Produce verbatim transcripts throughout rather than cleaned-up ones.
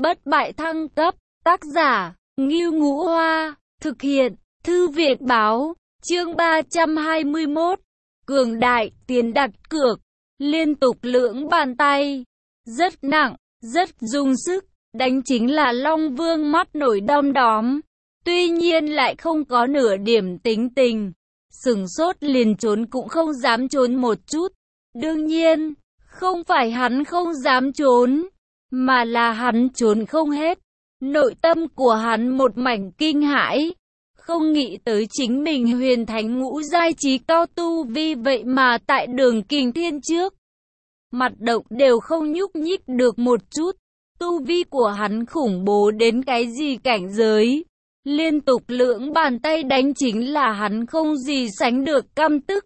bất bại thăng cấp, tác giả, Ngưu Ngũ Hoa, thực hiện, Thư viện báo, chương ba trăm hai mươi mốt, cường đại, tiền đặt cược, liên tục lưỡng bàn tay, rất nặng, rất dùng sức, đánh chính là Long Vương mắt nổi đom đóm, tuy nhiên lại không có nửa điểm tính tình, sửng sốt liền trốn cũng không dám trốn một chút, đương nhiên, không phải hắn không dám trốn, mà là hắn trốn không hết. Nội tâm của hắn một mảnh kinh hãi, không nghĩ tới chính mình huyền thánh ngũ giai trí cao tu vi vậy mà tại Đường Kình Thiên trước. Mặt động đều không nhúc nhích được một chút, tu vi của hắn khủng bố đến cái gì cảnh giới. Liên tục lưỡng bàn tay đánh chính là hắn không gì sánh được căm tức.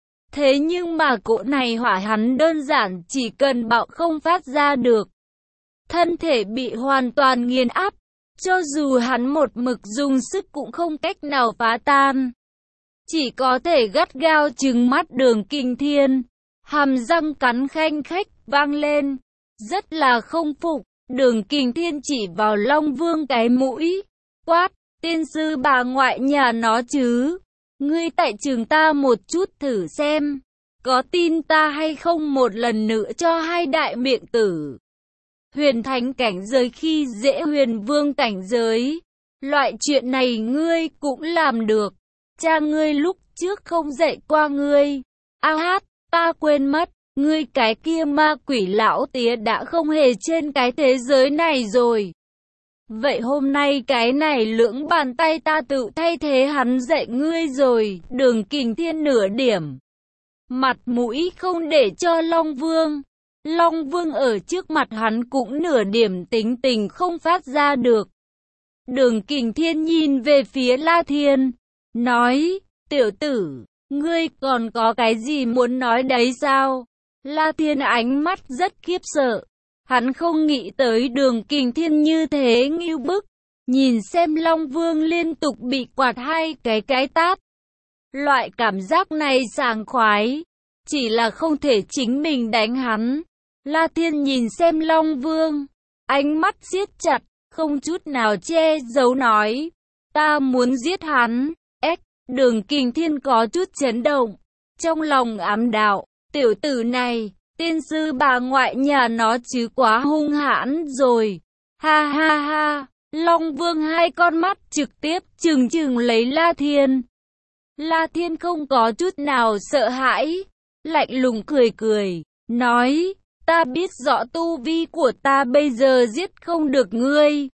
Thế nhưng mà cỗ này hỏa hắn đơn giản chỉ cần bạo không phát ra được. Thân thể bị hoàn toàn nghiền áp, cho dù hắn một mực dùng sức cũng không cách nào phá tan. Chỉ có thể gắt gao trừng mắt Đường Kình Thiên, hàm răng cắn khanh khách vang lên, rất là không phục. Đường Kình Thiên chỉ vào Long Vương cái mũi, quát, tiên sư bà ngoại nhà nó chứ, ngươi tại trường ta một chút thử xem, có tin ta hay không một lần nữa cho hai đại miệng tử. Huyền thánh cảnh giới khi dễ huyền vương cảnh giới, loại chuyện này ngươi cũng làm được, cha ngươi lúc trước không dạy qua ngươi. A hát, ta quên mất, ngươi cái kia ma quỷ lão tía đã không hề trên cái thế giới này rồi. Vậy hôm nay cái này lưỡng bàn tay ta tự thay thế hắn dạy ngươi rồi. Đường Kình Thiên nửa điểm mặt mũi không để cho Long Vương. Long Vương ở trước mặt hắn cũng nửa điểm tính tình không phát ra được. Đường Kình Thiên nhìn về phía La Thiên, nói, tiểu tử, ngươi còn có cái gì muốn nói đấy sao? La Thiên ánh mắt rất khiếp sợ. Hắn không nghĩ tới Đường Kình Thiên như thế ngưu bức. Nhìn xem Long Vương liên tục bị quạt hai cái cái tát. Loại cảm giác này sảng khoái. Chỉ là không thể chính mình đánh hắn. La Thiên nhìn xem Long Vương, ánh mắt siết chặt, không chút nào che giấu nói, ta muốn giết hắn. Ếch, Đường Kình Thiên có chút chấn động, trong lòng ám đạo, tiểu tử này, tiên sư bà ngoại nhà nó chứ quá hung hãn rồi. Ha ha ha, Long Vương hai con mắt trực tiếp trừng trừng lấy La Thiên. La Thiên không có chút nào sợ hãi, lạnh lùng cười cười, nói, ta biết rõ tu vi của ta bây giờ giết không được ngươi.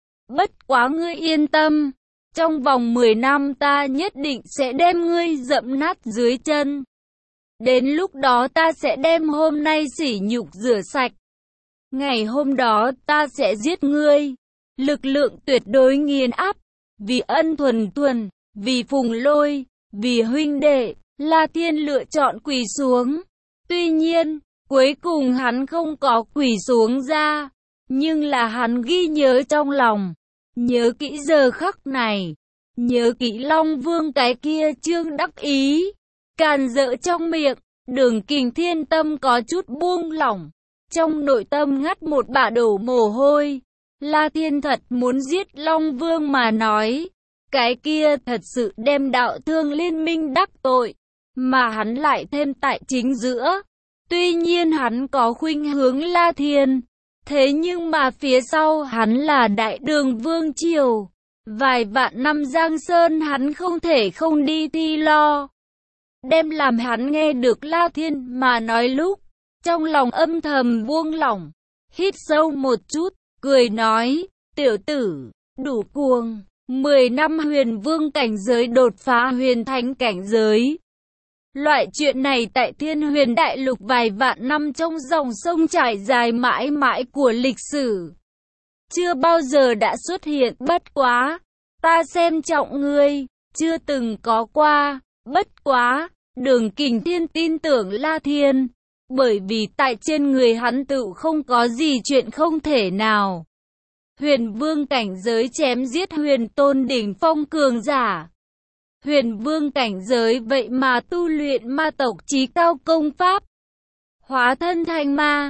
Bất quá ngươi yên tâm, trong vòng mười năm ta nhất định sẽ đem ngươi dẫm nát dưới chân. Đến lúc đó ta sẽ đem hôm nay sỉ nhục rửa sạch. Ngày hôm đó ta sẽ giết ngươi. Lực lượng tuyệt đối nghiền áp. Vì ân thuần thuần, vì Phùng Lôi, vì huynh đệ, La Thiên lựa chọn quỳ xuống. Tuy nhiên, cuối cùng hắn không có quỳ xuống ra, nhưng là hắn ghi nhớ trong lòng, nhớ kỹ giờ khắc này, nhớ kỹ Long Vương cái kia trương đắc ý, càn rỡ trong miệng. Đường Kình Thiên tâm có chút buông lỏng, trong nội tâm ngắt một bả đổ mồ hôi. La Thiên thật muốn giết Long Vương mà nói, cái kia thật sự đem đạo thương liên minh đắc tội, mà hắn lại thêm tại chính giữa. Tuy nhiên hắn có khuynh hướng La Thiên, thế nhưng mà phía sau hắn là Đại Đường Vương Triều. Vài vạn năm Giang Sơn hắn không thể không đi thi lo. Đem làm hắn nghe được La Thiên mà nói lúc, trong lòng âm thầm buông lỏng, hít sâu một chút, cười nói, tiểu tử, đủ cuồng, mười năm huyền vương cảnh giới đột phá huyền thánh cảnh giới. Loại chuyện này tại Thiên Huyền Đại Lục vài vạn năm trong dòng sông trải dài mãi mãi của lịch sử, chưa bao giờ đã xuất hiện. Bất quá, ta xem trọng ngươi, chưa từng có qua. Bất quá, Đường Kình Thiên tin tưởng La Thiên, bởi vì tại trên người hắn tự không có gì chuyện không thể nào. Huyền vương cảnh giới chém giết huyền tôn đỉnh phong cường giả. Huyền vương cảnh giới vậy mà tu luyện ma tộc chí cao công pháp, hóa thân thành ma,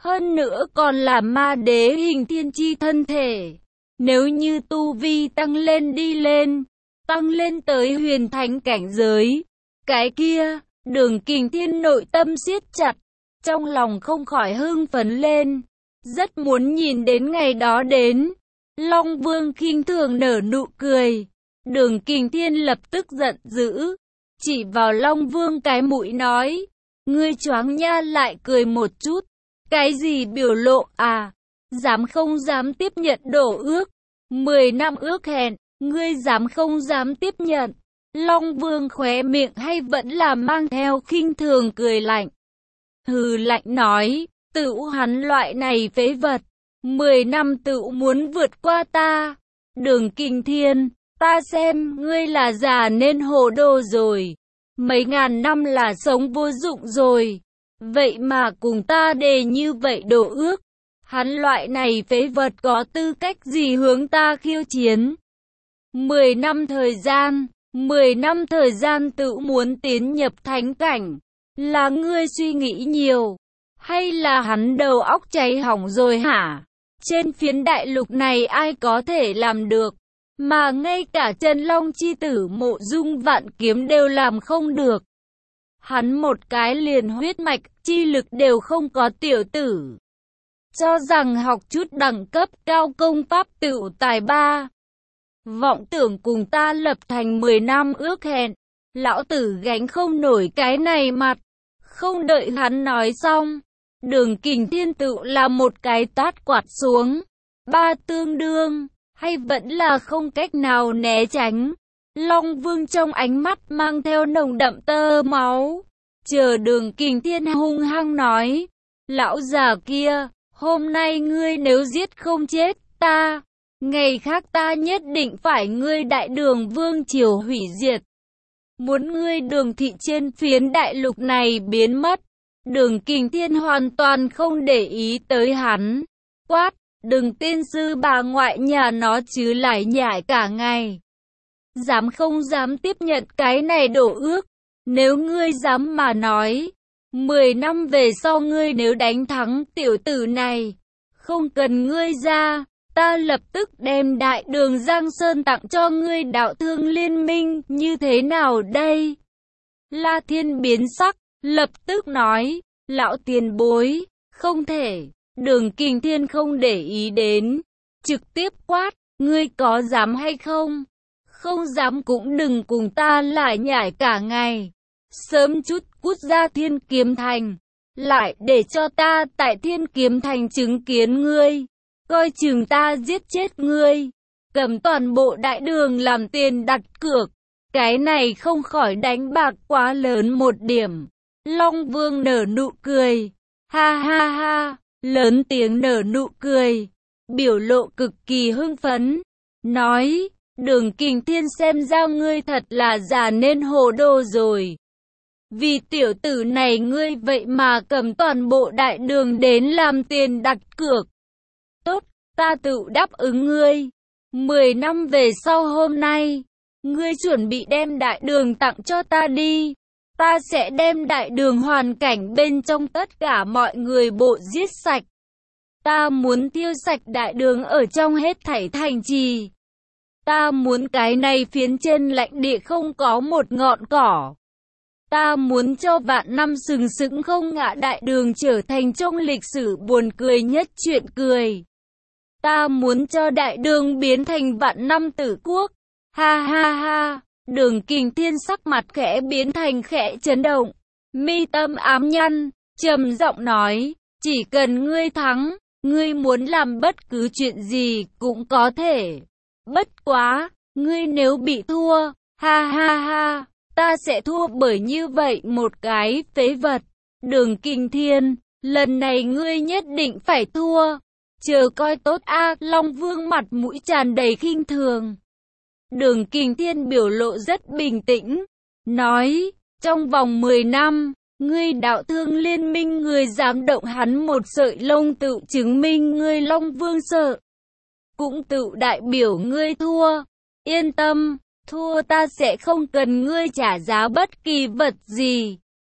hơn nữa còn là ma đế hình thiên chi thân thể. Nếu như tu vi tăng lên đi lên, tăng lên tới huyền thánh cảnh giới, cái kia, Đường Kình Thiên nội tâm siết chặt, trong lòng không khỏi hưng phấn lên, rất muốn nhìn đến ngày đó đến. Long Vương khinh thường nở nụ cười, Đường Kình Thiên lập tức giận dữ, chỉ vào Long Vương cái mũi nói, ngươi choáng nha, lại cười một chút, cái gì biểu lộ à, dám không dám tiếp nhận đổ ước, mười năm ước hẹn, ngươi dám không dám tiếp nhận. Long Vương khóe miệng hay vẫn là mang theo khinh thường cười lạnh. Hừ lạnh nói, tựu hắn loại này phế vật, mười năm tựu muốn vượt qua ta. Đường Kình Thiên, ta xem ngươi là già nên hồ đồ rồi, mấy ngàn năm là sống vô dụng rồi, vậy mà cùng ta đề như vậy đổ ước. Hắn loại này phế vật có tư cách gì hướng ta khiêu chiến? Mười năm thời gian, mười năm thời gian tự muốn tiến nhập thánh cảnh, là ngươi suy nghĩ nhiều, hay là hắn đầu óc cháy hỏng rồi hả? Trên phiến đại lục này ai có thể làm được, mà ngay cả Chân Long chi tử Mộ Dung Vạn Kiếm đều làm không được. Hắn một cái liền huyết mạch chi lực đều không có, tiểu tử cho rằng học chút đẳng cấp cao công pháp tựu tài ba. Vọng tưởng cùng ta lập thành mười năm ước hẹn, lão tử gánh không nổi cái này mặt. Không đợi hắn nói xong, Đường Kình Thiên tựu là một cái tát quạt xuống. Ba tương đương, hay vẫn là không cách nào né tránh. Long Vương trong ánh mắt mang theo nồng đậm tơ máu. Chờ Đường Kình Thiên hung hăng nói, lão già kia, hôm nay ngươi nếu giết không chết ta, ngày khác ta nhất định phải ngươi Đại Đường vương triều hủy diệt. Muốn ngươi Đường thị trên phiến đại lục này biến mất. Đường Kình Thiên hoàn toàn không để ý tới hắn. Quát, đừng tên sư bà ngoại nhà nó chứ lại nhải cả ngày. Dám không dám tiếp nhận cái này đổ ước. Nếu ngươi dám mà nói, mười năm về sau ngươi nếu đánh thắng tiểu tử này, không cần ngươi ra, ta lập tức đem Đại Đường Giang Sơn tặng cho ngươi Đạo Thương Liên Minh, như thế nào đây? La Thiên biến sắc, lập tức nói, lão tiền bối, không thể. Đường Kình Thiên không để ý đến, trực tiếp quát, ngươi có dám hay không? Không dám cũng đừng cùng ta lại nhải cả ngày. Sớm chút cút ra Thiên Kiếm Thành, lại để cho ta tại Thiên Kiếm Thành chứng kiến ngươi, coi chừng ta giết chết ngươi, cầm toàn bộ Đại Đường làm tiền đặt cược. Cái này không khỏi đánh bạc quá lớn một điểm. Long Vương nở nụ cười, ha ha ha, lớn tiếng nở nụ cười, biểu lộ cực kỳ hưng phấn, nói, Đường Kình Thiên xem ra ngươi thật là già nên hồ đồ rồi. Vì tiểu tử này ngươi vậy mà cầm toàn bộ Đại Đường đến làm tiền đặt cược. Tốt, ta tự đáp ứng ngươi. Mười năm về sau hôm nay, ngươi chuẩn bị đem Đại Đường tặng cho ta đi. Ta sẽ đem Đại Đường hoàn cảnh bên trong tất cả mọi người bộ giết sạch. Ta muốn tiêu sạch Đại Đường ở trong hết thảy thành trì. Ta muốn cái này phiến trên lãnh địa không có một ngọn cỏ. Ta muốn cho vạn năm sừng sững không ngã Đại Đường trở thành trong lịch sử buồn cười nhất chuyện cười. Ta muốn cho Đại Đường biến thành vạn năm tử quốc. Ha ha ha. Đường Kình Thiên sắc mặt khẽ biến thành khẽ chấn động, mi tâm ám nhăn, trầm giọng nói, chỉ cần ngươi thắng, ngươi muốn làm bất cứ chuyện gì cũng có thể. Bất quá, ngươi nếu bị thua, ha ha ha, ta sẽ thua bởi như vậy một cái phế vật. Đường Kình Thiên, lần này ngươi nhất định phải thua. Chờ coi tốt a. Long Vương mặt mũi tràn đầy khinh thường. Đường Kình Thiên biểu lộ rất bình tĩnh, nói, trong vòng mười năm, ngươi Đạo Thương Liên Minh ngươi dám động hắn một sợi lông tự chứng minh ngươi Long Vương sợ. Cũng tự đại biểu ngươi thua. Yên tâm, thua ta sẽ không cần ngươi trả giá bất kỳ vật gì.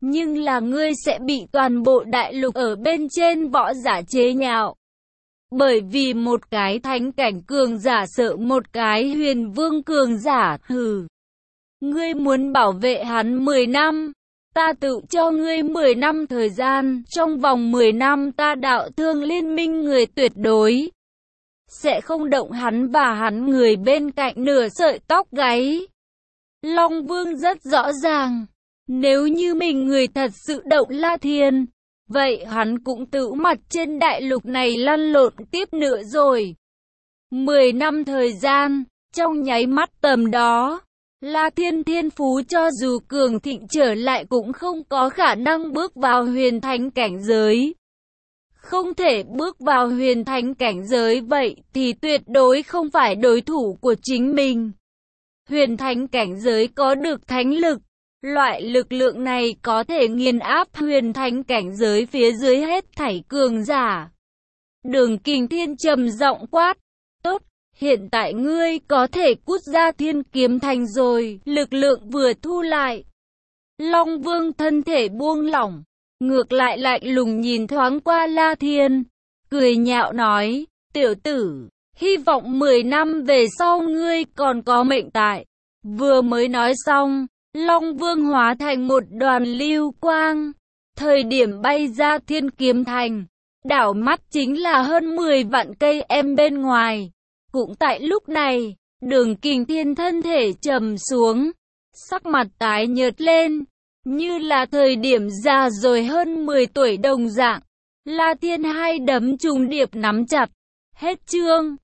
nhưng là ngươi sẽ bị toàn bộ đại lục ở bên trên võ giả chế nhạo. Bởi vì một cái thánh cảnh cường giả sợ một cái huyền vương cường giả, hừ. Ngươi muốn bảo vệ hắn mười năm, ta tự cho ngươi mười năm thời gian, trong vòng mười năm ta đạo thương liên minh người tuyệt đối sẽ không động hắn và hắn người bên cạnh nửa sợi tóc gáy. Long Vương rất rõ ràng, nếu như mình người thật sự động La Thiên, vậy hắn cũng tự mặt trên đại lục này lăn lộn tiếp nữa rồi. Mười năm thời gian, trong nháy mắt tầm đó, La Thiên thiên phú cho dù cường thịnh trở lại cũng không có khả năng bước vào huyền thánh cảnh giới. Không thể bước vào huyền thánh cảnh giới vậy thì tuyệt đối không phải đối thủ của chính mình. Huyền thánh cảnh giới có được thánh lực, loại lực lượng này có thể nghiền áp huyền thánh cảnh giới phía dưới hết thảy cường giả. Đường Kình Thiên trầm giọng quát, tốt, hiện tại ngươi có thể cút ra Thiên Kiếm Thành rồi, lực lượng vừa thu lại. Long Vương thân thể buông lỏng, ngược lại lạnh lùng nhìn thoáng qua La Thiên, cười nhạo nói, tiểu tử, hy vọng mười năm về sau ngươi còn có mệnh tại. Vừa mới nói xong, Long Vương hóa thành một đoàn lưu quang, thời điểm bay ra Thiên Kiếm Thành, đảo mắt chính là hơn mười vạn cây em bên ngoài. Cũng tại lúc này, Đường Kình Thiên thân thể trầm xuống, sắc mặt tái nhợt lên, như là thời điểm già rồi hơn mười tuổi đồng dạng. La Thiên hai đấm trùng điệp nắm chặt. Hết chương.